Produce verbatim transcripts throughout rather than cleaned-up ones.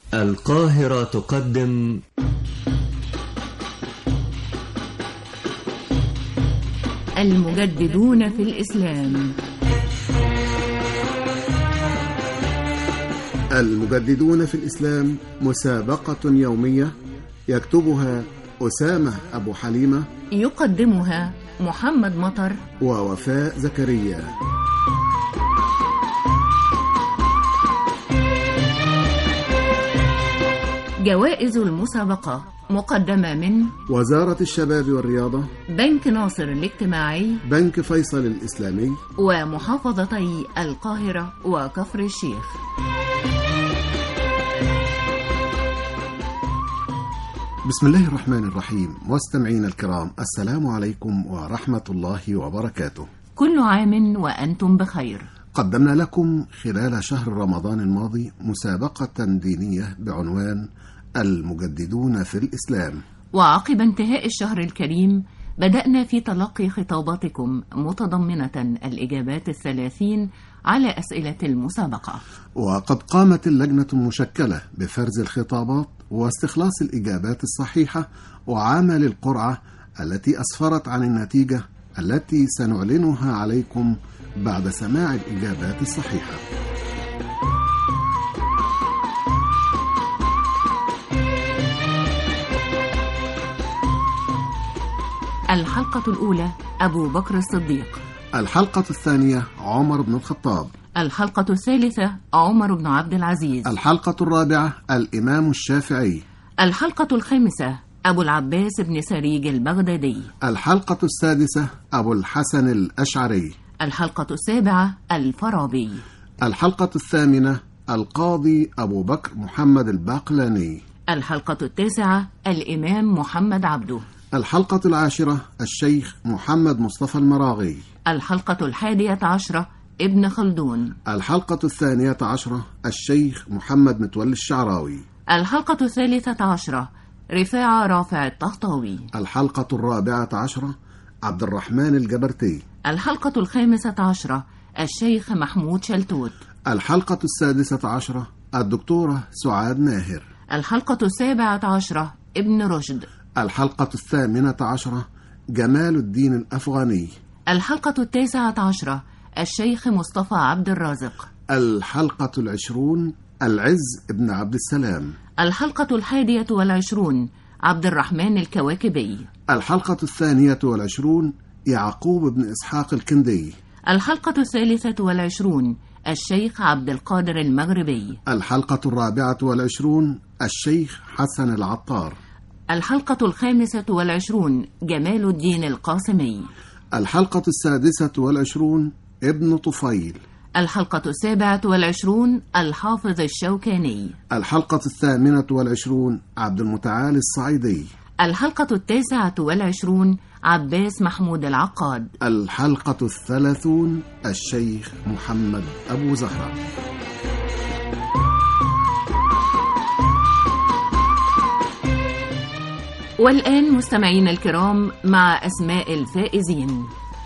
القاهرة تقدم المجددون في الإسلام. المجددون في الإسلام مسابقة يومية يكتبها أسامة أبو حليمة، يقدمها محمد مطر ووفاء زكريا. جوائز المسابقة مقدمة من وزارة الشباب والرياضة، بنك ناصر الاجتماعي، بنك فيصل الإسلامي، ومحافظتي القاهرة وكفر الشيخ. بسم الله الرحمن الرحيم. مستمعين الكرام، السلام عليكم ورحمة الله وبركاته. كل عام وأنتم بخير. قدمنا لكم خلال شهر رمضان الماضي مسابقة دينية بعنوان المجددون في الإسلام، وعقب انتهاء الشهر الكريم بدأنا في تلقي خطاباتكم متضمنة الإجابات الثلاثين على أسئلة المسابقة. وقد قامت اللجنة المشكلة بفرز الخطابات واستخلاص الإجابات الصحيحة وعمل القرعة التي أسفرت عن النتيجة التي سنعلنها عليكم بعد سماع الإجابات الصحيحة. الحلقة الأولى أبو بكر الصديق، الحلقة الثانية عمر بن الخطاب، الحلقة الثالثة عمر بن عبد العزيز، الحلقة الرابعة الإمام الشافعي، الحلقة الخامسة أبو العباس بن سريج البغدادي، الحلقة السادسة أبو الحسن الأشعري، الحلقة السابعة الفارابي، الحلقة الثامنة القاضي أبو بكر محمد الباقلاني، الحلقة التاسعة الإمام محمد عبده، الحلقة العاشرة الشيخ محمد مصطفى المراغي، الحلقة الحادية عشرة ابن خلدون، الحلقة الثانية عشرة الشيخ محمد متولي الشعراوي، الحلقة الثالثة عشرة رفاعة رافع الطهطاوي، الحلقة الرابعة عشرة عبد الرحمن الجبرتي، الحلقة الخامسة عشرة الشيخ محمود شلتوت، الحلقة السادسة عشرة الدكتورة سعاد ماهر، الحلقة السابعة عشرة ابن رشد، الحلقة الثامنة عشرة جمال الدين الأفغاني، الحلقة التاسعة عشرة الشيخ مصطفى عبد الرازق، الحلقة العشرون العز ابن عبد السلام، الحلقة الحادية والعشرون عبد الرحمن الكواكبي، الحلقة الثانية والعشرون يعقوب بن إسحاق الكندي، الحلقة الثالثة والعشرون الشيخ عبد القادر المغربي، الحلقة الرابعة والعشرون الشيخ حسن العطار، الحلقة الخامسة والعشرون جمال الدين القاسمي، الحلقة السادسة والعشرون ابن طفيل، الحلقة السابعة والعشرون الحافظ الشوكاني، الحلقة الثامنة والعشرون عبد المتعالي الصعيدي، الحلقة التاسعة والعشرون عباس محمود العقاد، الحلقة الثلاثون الشيخ محمد أبو زهرة. والآن مستمعين الكرام مع أسماء الفائزين.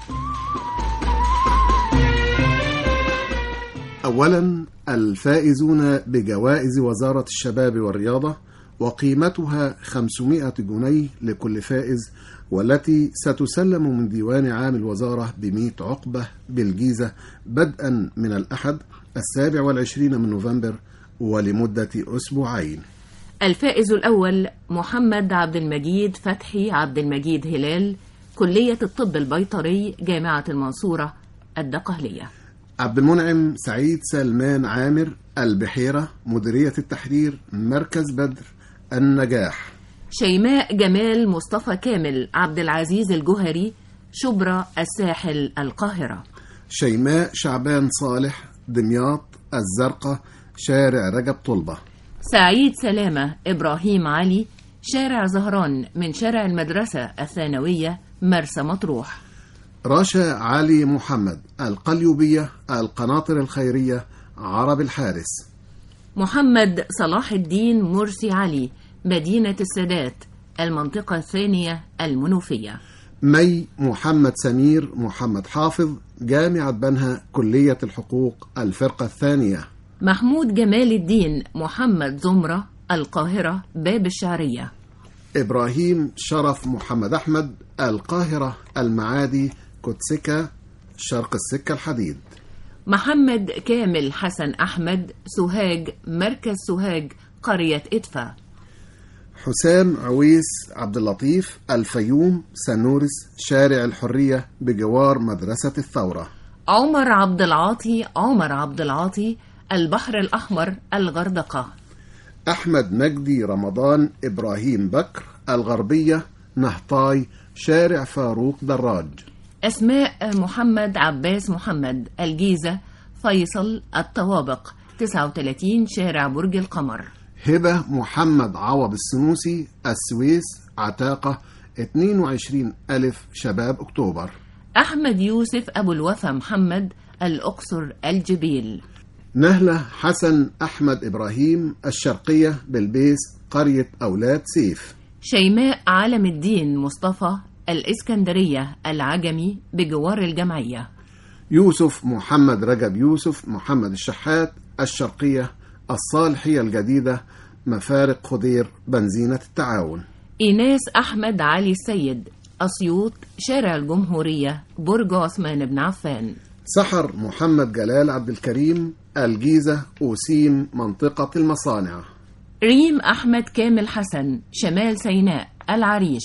أولا الفائزون بجوائز وزارة الشباب والرياضة وقيمتها خمسمائة جنيه لكل فائز، والتي ستسلم من ديوان عام الوزارة بمئة عقبة بالجيزة بدءا من الأحد السابع والعشرين من نوفمبر ولمدة أسبوعين. الفائز الأول محمد عبد المجيد فتحي عبد المجيد هلال، كلية الطب البيطري، جامعة المنصورة الدقهلية. عبد المنعم سعيد سلمان عامر البحيرة، مديرية التحرير، مركز بدر، النجاح. شيماء جمال مصطفى كامل عبد العزيز الجهري، شبرا الساحل القاهرة. شيماء شعبان صالح دمياط الزرقاء، شارع رجب طلبة. سعيد سلامة إبراهيم علي، شارع زهران من شارع المدرسة الثانوية، مرسى مطروح. رشا علي محمد القليوبية، القناطر الخيرية، عرب الحارس. محمد صلاح الدين مرسي علي، مدينة السادات، المنطقة الثانية، المنوفية. مي محمد سمير محمد حافظ، جامعة بنها، كلية الحقوق، الفرقة الثانية. محمود جمال الدين محمد زمرة القاهرة باب الشعرية. إبراهيم شرف محمد أحمد القاهرة المعادي كوتسكة شرق السكة الحديد. محمد كامل حسن أحمد سوهاج مركز سوهاج قرية إدفا. حسام عويس عبد اللطيف الفيوم سنورس شارع الحرية بجوار مدرسة الثورة. عمر عبد العاطي عمر عبد العاطي البحر الأحمر الغردقة. أحمد مجدي رمضان إبراهيم بكر الغربية نهطاي شارع فاروق دراج. أسماء محمد عباس محمد الجيزة فيصل الطوابق تسعة وثلاثين شارع برج القمر. هبة محمد عوض السنوسي السويس عتاقة اثنين وعشرين ألف شباب أكتوبر. أحمد يوسف أبو الوفا محمد الأقصر الجبيل. نهلة حسن أحمد إبراهيم الشرقية بالبيس قرية أولاد سيف. شيماء عالم الدين مصطفى الإسكندرية العجمي بجوار الجمعية. يوسف محمد رجب يوسف محمد الشحات الشرقية الصالحية الجديدة مفارق خضير بنزينة التعاون. إيناس أحمد علي السيد أسيوط شارع الجمهورية برج عثمان بن عفان. سحر محمد جلال عبد الكريم الجيزة أوسيم منطقة المصانع. ريم أحمد كامل حسن شمال سيناء العريش.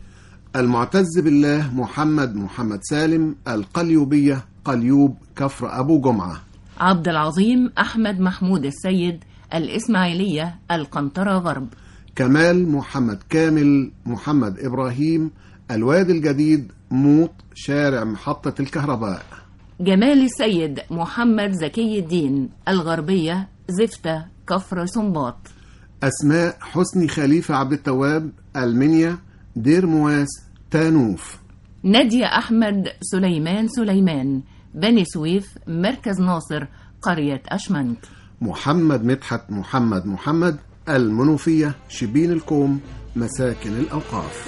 المعتز بالله محمد محمد سالم القليوبية قليوب كفر أبو جمعة. عبد العظيم أحمد محمود السيد الإسماعيلية القنطرة غرب. كمال محمد كامل محمد إبراهيم الوادي الجديد موط شارع محطة الكهرباء. جمال السيد محمد زكي الدين الغربية زفتة كفر سنباط. أسماء حسني خليفة عبد التواب المنيا دير مواس تانوف. نادية أحمد سليمان سليمان بني سويف مركز ناصر قرية أشمنت. محمد مدحت محمد محمد المنوفية شبين الكوم مساكن الأوقاف.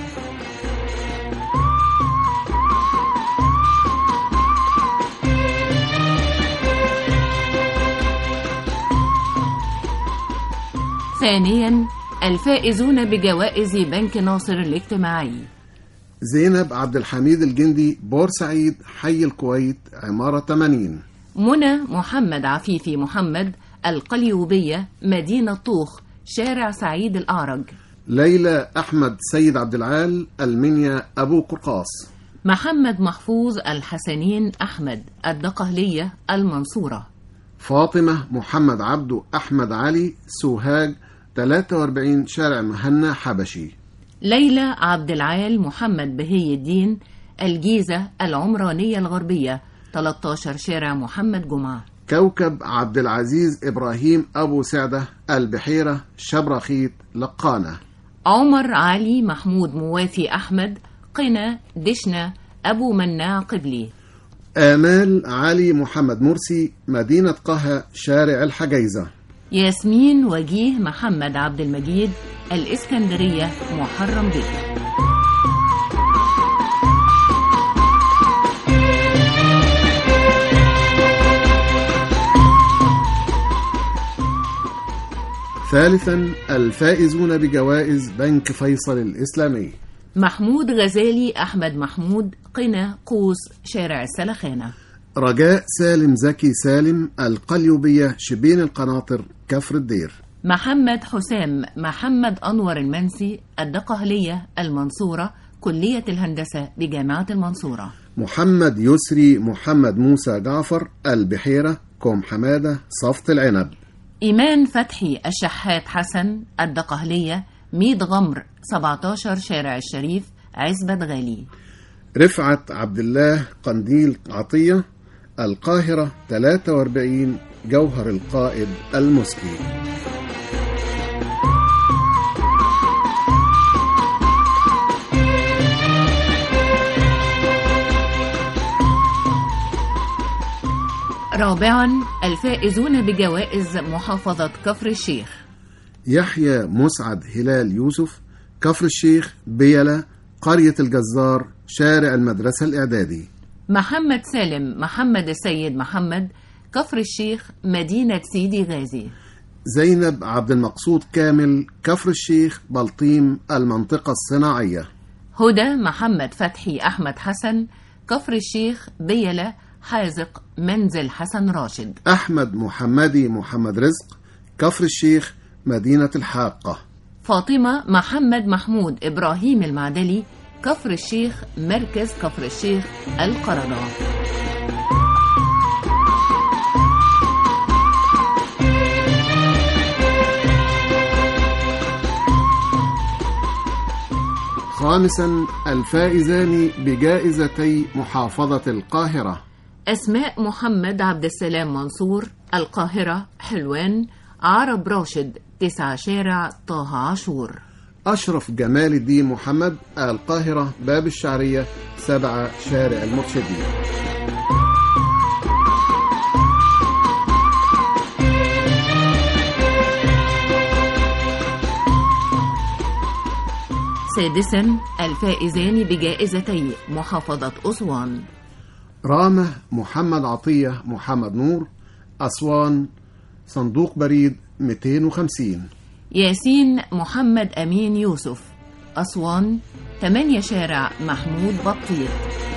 ثانيا الفائزون بجوائز بنك ناصر الاجتماعي. زينب عبد الحميد الجندي بورسعيد حي الكويت عمارة ثمانين. منى محمد عفيفي محمد القليوبية مدينة طوخ شارع سعيد الأعرج. ليلى أحمد سيد عبد العال المنيا أبو قرقاص. محمد محفوظ الحسنين أحمد الدقهلية المنصورة. فاطمة محمد عبدو أحمد علي سوهاج ثلاثة وأربعين شارع مهنا حبشي. ليلى عبد العال محمد بهي الدين الجيزة العمرانية الغربية ثلاثة عشر شارع محمد جمعة. كوكب عبد العزيز إبراهيم أبو سعدة البحيرة شبرخيت لقانة. عمر علي محمود موافي أحمد قنا دشنا أبو مناع قبلي. آمال علي محمد مرسي مدينة قها شارع الحجيزة. ياسمين وجيه محمد عبد المجيد الإسكندرية محرم بك. ثالثا الفائزون بجوائز بنك فيصل الإسلامي. محمود غزالي أحمد محمود قنا قوس شارع السلخانة. رجاء سالم زكي سالم القليوبية شبين القناطر كفر الدير. محمد حسام محمد أنور المنسي الدقهلية المنصورة كلية الهندسة بجامعة المنصورة. محمد يسري محمد موسى جعفر البحيرة كوم حمادة صفت العنب. إيمان فتحي الشحات حسن الدقهلية ميد غمر سبعة عشر شارع الشريف عزبة غالي. رفعت عبد الله قنديل عطية القاهرة ثلاثة وأربعين جوهر القائد المسكي. رابعا الفائزون بجوائز محافظة كفر الشيخ. يحيى مسعد هلال يوسف كفر الشيخ بيلة قرية الجزار شارع المدرسة الإعدادي. محمد سالم محمد السيد محمد كفر الشيخ مدينة سيدي غازي. زينب عبد المقصود كامل كفر الشيخ بلطيم المنطقة الصناعية. هدى محمد فتحي أحمد حسن كفر الشيخ بيلة حازق منزل حسن راشد. أحمد محمدي محمد رزق كفر الشيخ مدينة الحاقة. فاطمة محمد محمود إبراهيم المعدلي كفر الشيخ مركز كفر الشيخ القردة. خامسا الفائزان بجائزتي محافظة القاهرة. أسماء محمد عبد السلام منصور القاهرة حلوان عرب راشد تسعة شارع طه عاشور. أشرف جمال الدين محمد القاهرة باب الشعرية سبعة شارع المرشدين. سادسا الفائزان بجائزتي محافظة أسوان. رامة محمد عطية محمد نور أسوان صندوق بريد مئتين وخمسين. ياسين محمد أمين يوسف أسوان ثمانية شارع محمود بطيط.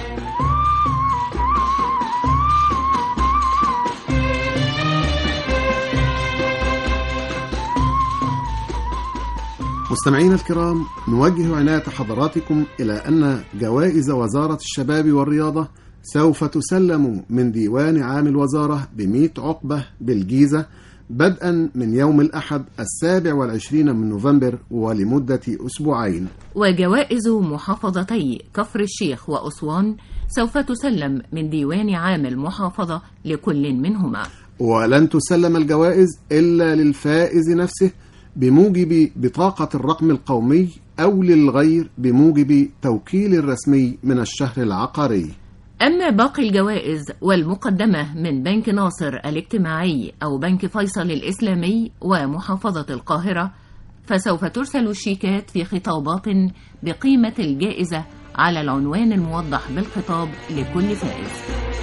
مستمعينا الكرام، نوجه عناية حضراتكم إلى أن جوائز وزارة الشباب والرياضة سوف تسلم من ديوان عام الوزارة بمئة عقبة بالجيزة بدءا من يوم الأحد السابع والعشرين من نوفمبر ولمدة أسبوعين. وجوائز محافظتي كفر الشيخ وأسوان سوف تسلم من ديوان عام المحافظة لكل منهما. ولن تسلم الجوائز إلا للفائز نفسه بموجب بطاقة الرقم القومي أو للغير بموجب توكيل الرسمي من الشهر العقاري. أما باقي الجوائز والمقدمة من بنك ناصر الاجتماعي أو بنك فيصل الإسلامي ومحافظة القاهرة فسوف ترسل الشيكات في خطابات بقيمة الجائزة على العنوان الموضح بالخطاب لكل فائز.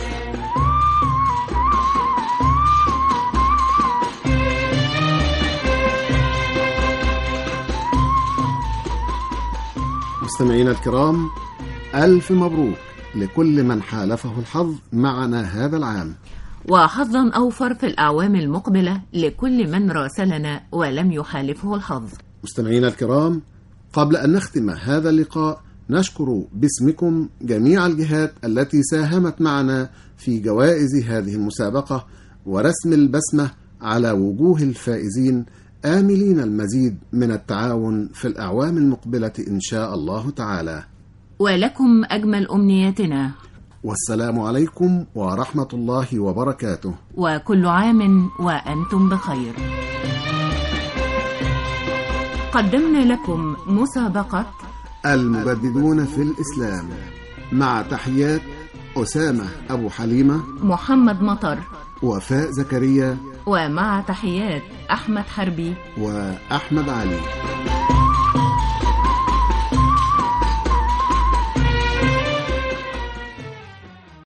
مستمعينا الكرام، ألف مبروك لكل من حالفه الحظ معنا هذا العام، وحظا أوفر في الأعوام المقبلة لكل من راسلنا ولم يحالفه الحظ. مستمعينا الكرام، قبل أن نختم هذا اللقاء نشكر باسمكم جميع الجهات التي ساهمت معنا في جوائز هذه المسابقة ورسم البسمة على وجوه الفائزين، آملين المزيد من التعاون في الأعوام المقبلة إن شاء الله تعالى. ولكم أجمل أمنياتنا، والسلام عليكم ورحمة الله وبركاته، وكل عام وأنتم بخير. قدمنا لكم مسابقة المجددون في الإسلام، مع تحيات أسامة أبو حليمة، محمد مطر، وفاء زكريا، ومع تحيات أحمد حربي وأحمد علي.